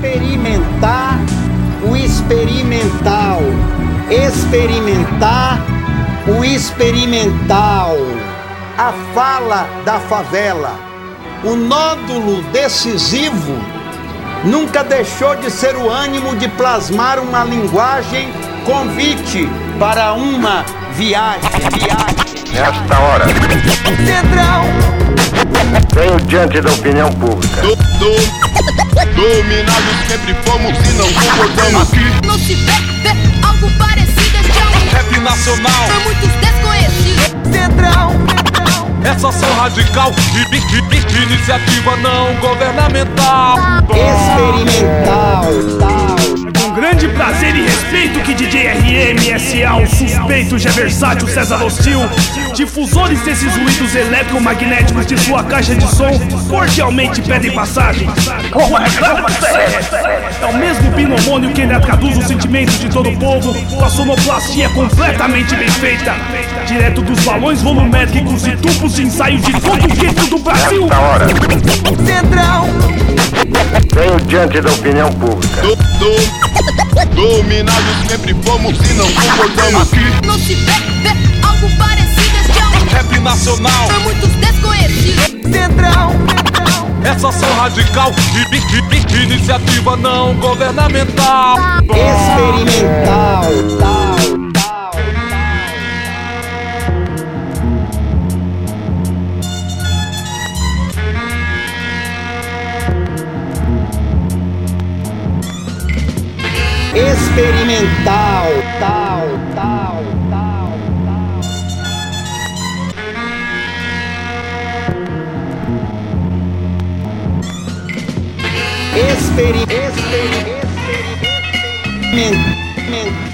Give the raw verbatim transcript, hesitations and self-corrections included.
experimentar o experimental, experimentar o experimental. A fala da favela, o nódulo decisivo, nunca deixou de ser o ânimo de plasmar uma linguagem convite para uma viagem, viagem. Nesta hora, Central, venho diante da opinião pública. Do, do, dominados sempre fomos e não concordamos aqui. Não se vê, vê algo parecido, este é um Rap nacional, por muitos desconhecido. Central, essa ação radical, i- i- i- iniciativa não governamental. experimental, tal. Com grande prazer e respeito que D J R M, S A, o suspeito, G versátil, César Hostil, difusores desses ruídos eletromagnéticos de sua caixa de som, cordialmente pedem passagem. É o mesmo binomônio que ainda traduz os sentimentos de todo o povo, com a sonoplastia completamente bem feita, direto dos balões volumétricos e tubos de ensaio de todo o gueto do Brasil. Nesta hora, Central, venho diante da opinião pública. Do, do, dominados sempre fomos e não concordamos aqui. Não se vê, vê algo parecido, este é um Rap nacional, por muitos desconhecido. Central, essa ação radical, i- i- i- iniciativa não governamental. experimental, tal, tal. Experimental, tal, tal, tal, tal. Experi, experi, experi, experimento.